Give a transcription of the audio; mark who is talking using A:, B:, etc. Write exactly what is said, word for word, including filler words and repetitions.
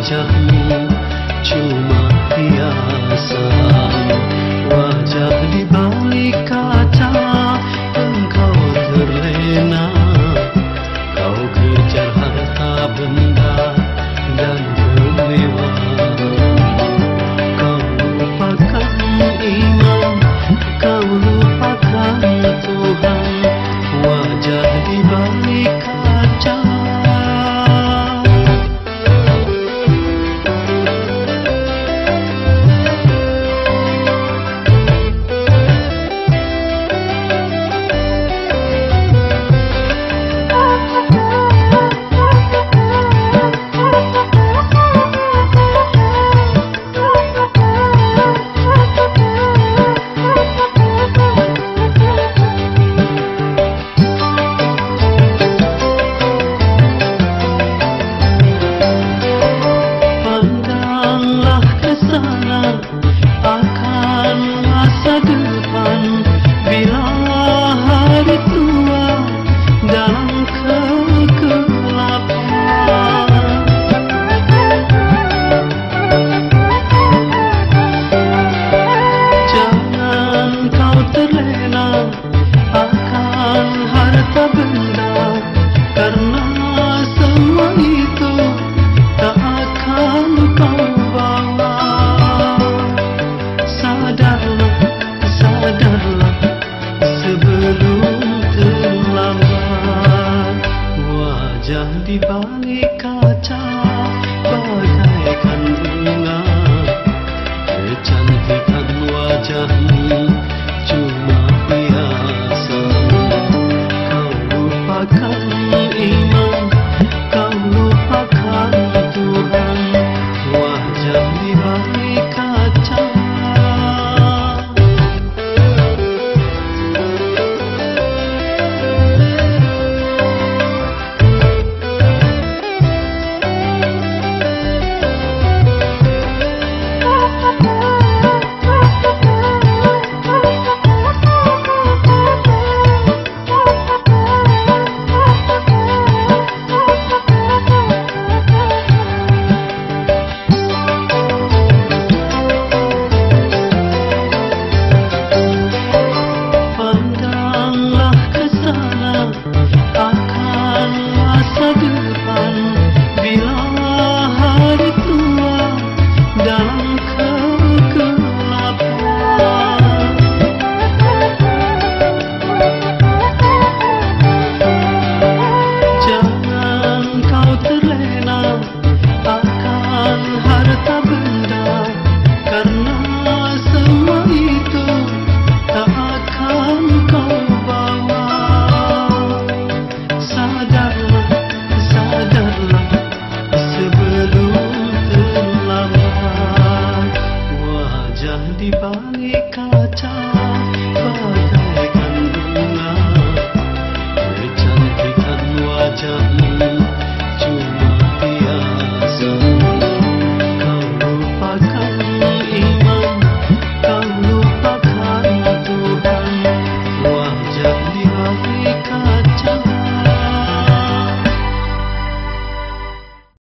A: wajahmu cuma hiasan, wajah di balik kaca engkau terlena. Kau kejar harta benda dan kemewahan, kau lupakan iman, kau lupakan Tuhan, wajah di balik kaca. Akan masa depan bila hari tua dalam kegelapan. Jangan kau terlena akan harta benda, karena semua itu tak akan kau bawa. Sadarlah, sadarlah sebelum terlambat. Wajah di balik kaca bagaikan bunga, kecantikan wajahmu cuma hiasan. Kau lupakan iman, kau lupakan Tuhan, wajah di balik kaca. Akan masa depan bila hari tua dalam kegelapan. Jangan kau terlena akan harta benda, karena semua itu tak akan kau bawa. Sadarlah, sadarlah sebelum terlambat. Wajah di balik kaca bagaikan bunga, kecantikan wajahmu